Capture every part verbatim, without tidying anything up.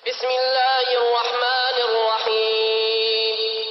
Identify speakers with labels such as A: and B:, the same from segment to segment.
A: بسم الله الرحمن الرحيم.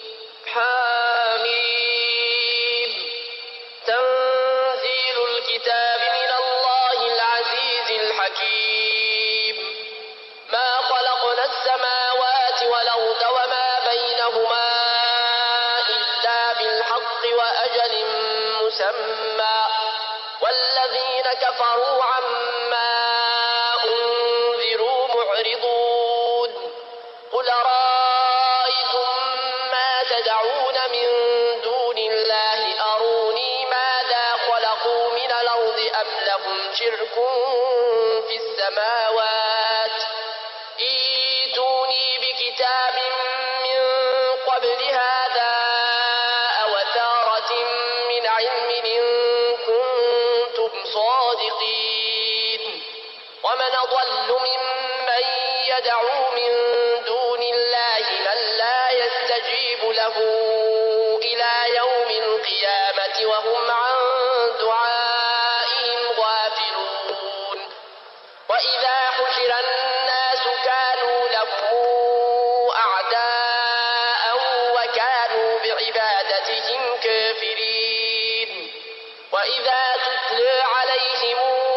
A: حميم. تنزيل الكتاب من الله العزيز الحكيم. ما خلقنا السماوات والأرض وما بينهما إلا بالحق وأجل مسمى والذين كفروا عما أنذروا معرضون. قل رأيتم ما تدعون من دون الله أروني ماذا خلقوا من الأرض أم لهم شرك في السماوات ائتوني بكتاب من قبل هذا أو أثارة من علم إن كنتم صادقين. ومن أضل ممن يدعو من دون الله من لا يستجيب له إلى يوم القيامة وهم عن دعائهم غافلون. وإذا حشر الناس كانوا لهم أعداء وكانوا بعبادتهم كافرين. وإذا تتلى عليهم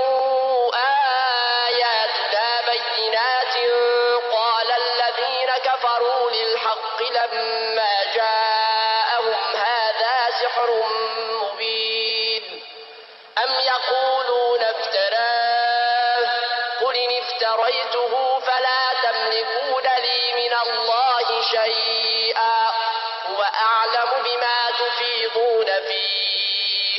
A: آياتنا بينات قال الذين كفروا للحق لما جاءهم هذا سحر مبين. أم يقولون افتراه قل إن افتريته فلا تملكون لي من الله شيئا هو أعلم بما تفيضون فيه.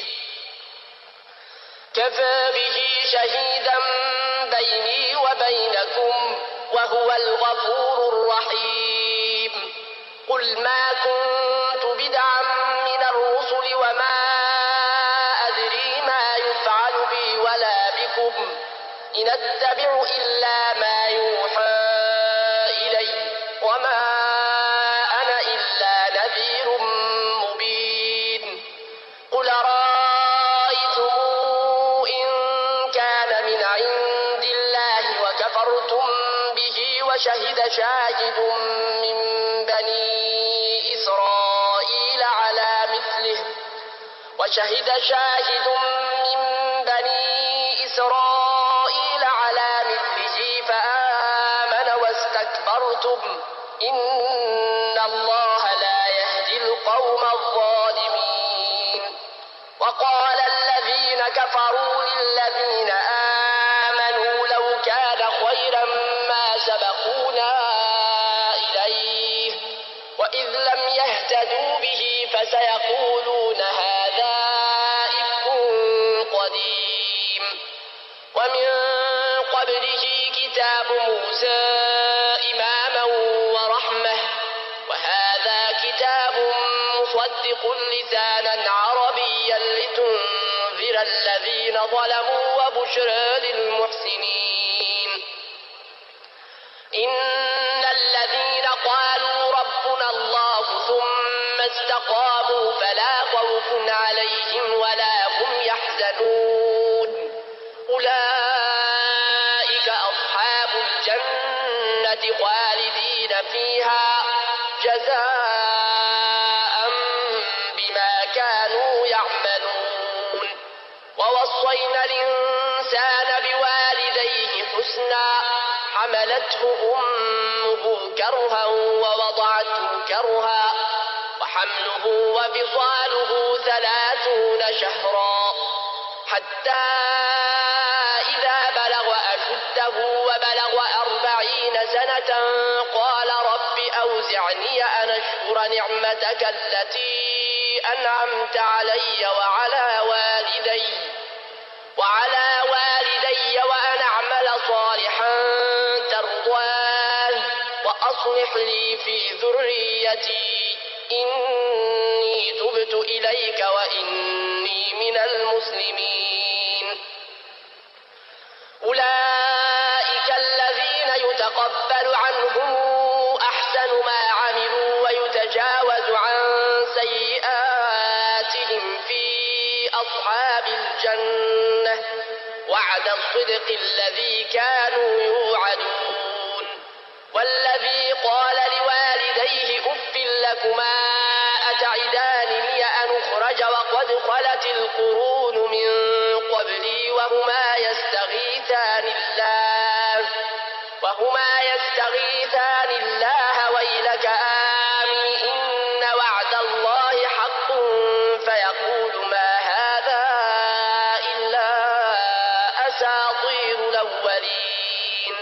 A: كفى به شهيدا بيني وبينكم وهو الغفور الرحيم. قل ما كنت بدعا من الرسل وما أدري ما يفعل بي ولا بكم إن أتبع إلا ما يوحى إلي وما أنا إلا نذير مبين. قل رأيتم إن كان من عند الله وكفرتم به وشهد شاهد من بني إسرائيل على مثله وشهد شاهد من بني إسرائيل على مثله فآمن واستكبرتم إن الله لا يهدي القوم الظالمين. وقال الذين كفروا للذين آمنوا لو كان خيرا ما سبقونا إليه وإذ لم يهتدوا به فسيقولون هذا إفك قديم. ومن قبله كتاب موسى إماما ورحمة وهذا كتاب مصدق لسانا عربيا لتنذر الذين ظلموا وبشرى للمحسنين. إن الذين قالوا ربنا الله ثم استقاموا فلا خوف عليهم ولا هم يحزنون. أولئك أصحاب الجنة خالدين فيها جزاء بما كانوا يعملون. ووصينا الإنسان بوالديه حسنا حملته أمه كرها ووضعته كرها وحمله وفصاله ثلاثون شهرا حتى إذا بلغ أشده وبلغ أربعين سنة قال رب أوزعني أن أشكر نعمتك التي أنعمت علي وعلى والدي وعلى والدي وأن أعمل صالحا ترضاه وأصلح لي في ذريتي إني تبت إليك وإني من المسلمين. أولئك الذين يتقبل عنهم أحسن ما عملوا ويتجاوز عن سيئاتهم في أصحاب الجنة وعد الصدق الذي كانوا يوعدون. قد خلت القرون من قبلي وهما يستغيثان الله وهما يستغيثان الله ويلك آمن إن وعد الله حق فيقول ما هذا إلا أساطير الأولين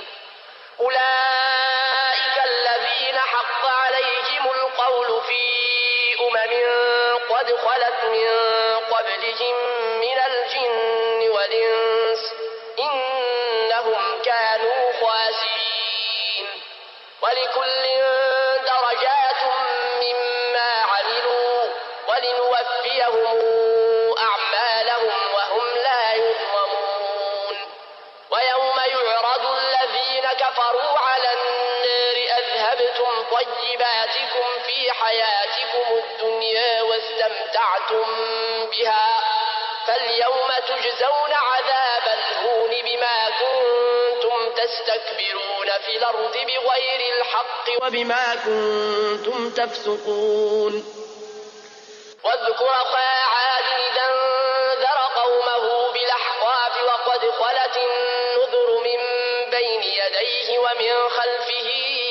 A: أولئك الذين حق عليهم القول في أمم قد خلت من قبلهم من الجن والإنس إنهم كانوا خاسرين ولكل درجات مما عملوا ولنوفيهم أعمالهم وهم لا يظلمون ويوم يعرض الذين كفروا على النار أذهبتم طيباتكم في حياتكم الدنيا واستمتعتم بها فاليوم تجزون عذاب الهون بما كنتم تستكبرون في الأرض بغير الحق وبما كنتم تفسقون واذكر أخا عاد إذا انذر قومه بالأحقاف وقد خلت النذر من بين يديه ومن خلفه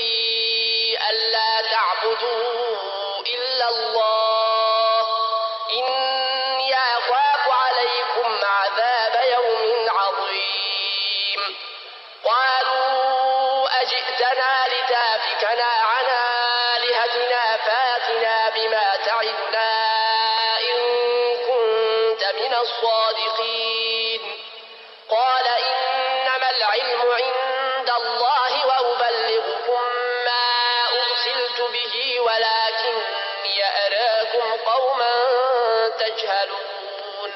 A: ألا تعبدوا إلا الله إني أخاف عليكم عذاب يوم عظيم قالوا أجئتنا لتافكنا عن آلهتنا فاتنا بما تعدنا إن كنت من الصادقين قال إنما العلم عند الله وأبلغكم ما أرسلت به ولكني أراكم قوما تجهلون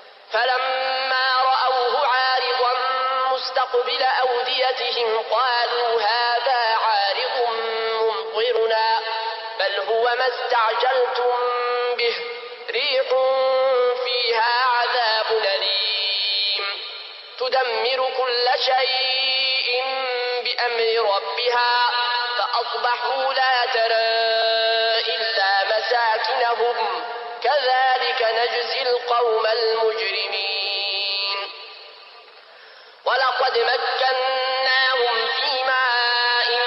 A: فلما رأوه عارضا مستقبل أوديتهم قالوا هذا عارض ممطرنا بل هو ما استعجلتم به ريح فيها عذاب أليم تدمر كل شيء بأمر ربها فأصبحوا لا ترى إلا مساكنهم كذلك نجزي القوم المجرمين ولقد مكناهم في ماء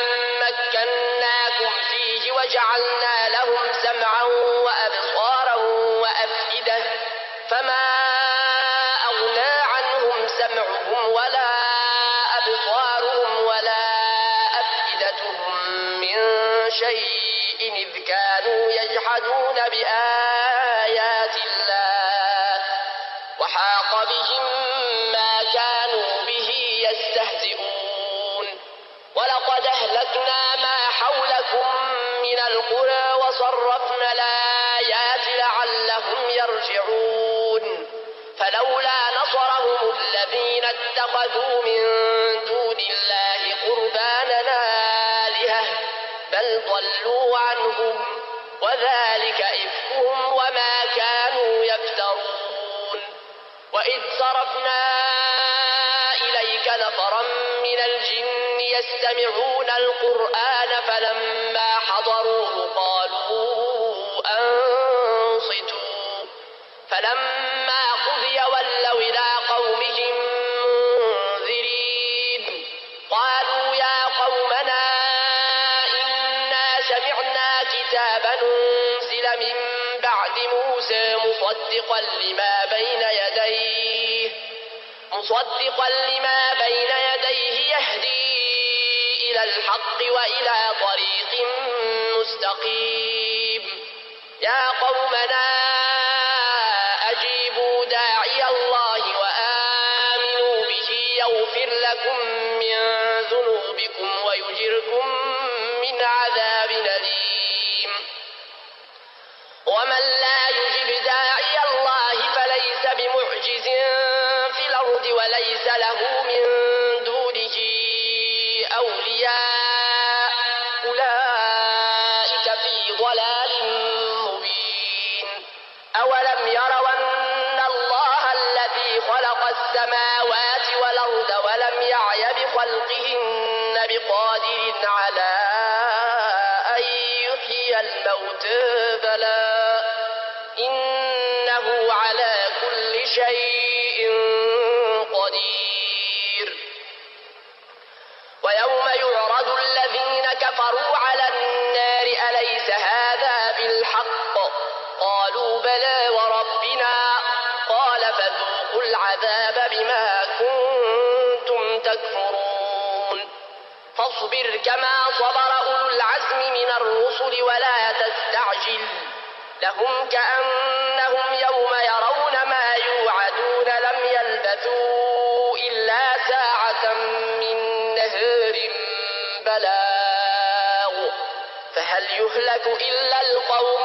A: مكناكم فيه وجعلنا لهم سمعا وأبصارا وأفئدة فما أغنى عنهم سمعهم ولا أبصارهم ولا أفئدتهم من شيء إذ كانوا يجحدون بآيات الله وحاق بهم ما كانوا به يستهزئون ولقد أهلكنا ما حولكم من القرى وصرفنا الآيات لعلهم يرجعون فلولا نصرهم الذين اتخذوا من دون الله قربانا آلهة بل ضلوا عنهم وذلك إفكهم وما كانوا يفترون وإذ صرفنا إليك نفرا من الجن يستمعون القرآن فلما حضروه قالوا أنصتوا فلما قضي ولوا إلى قومهم منذرين قالوا يا قومنا إنا سمعنا كتابا أنزل من بعد موسى مصدقا لما بين يديه مصدقا لما بين يديه يهدي إلى الحق وإلى طريق مستقيم يا قومنا أجيبوا داعي الله وآمنوا به يغفر لكم من ذنوبكم ويجركم من عذاب أليم ومن لا يجب داعي الله فليس بمعجز في الأرض وليس له من دونه أولياء أولئك في ضلال مبين أولم يروا أن الله الذي خلق السماوات والأرض ولم يعي بخلقهن بقادر على أن يحيي الموتى بلى إنه شيء قدير. ويوم يعرض الذين كفروا على النار أليس هذا بالحق؟ قالوا بلى وربنا. قال فذوقوا العذاب بما كنتم تكفرون. فاصبر كما صبر أولو العزم من الرسل ولا تستعجل لهم كأنهم يوم يرون ما يوعدون لم يلبثوا إلا ساعة من نهار بلاغ فهل يهلك إلا القوم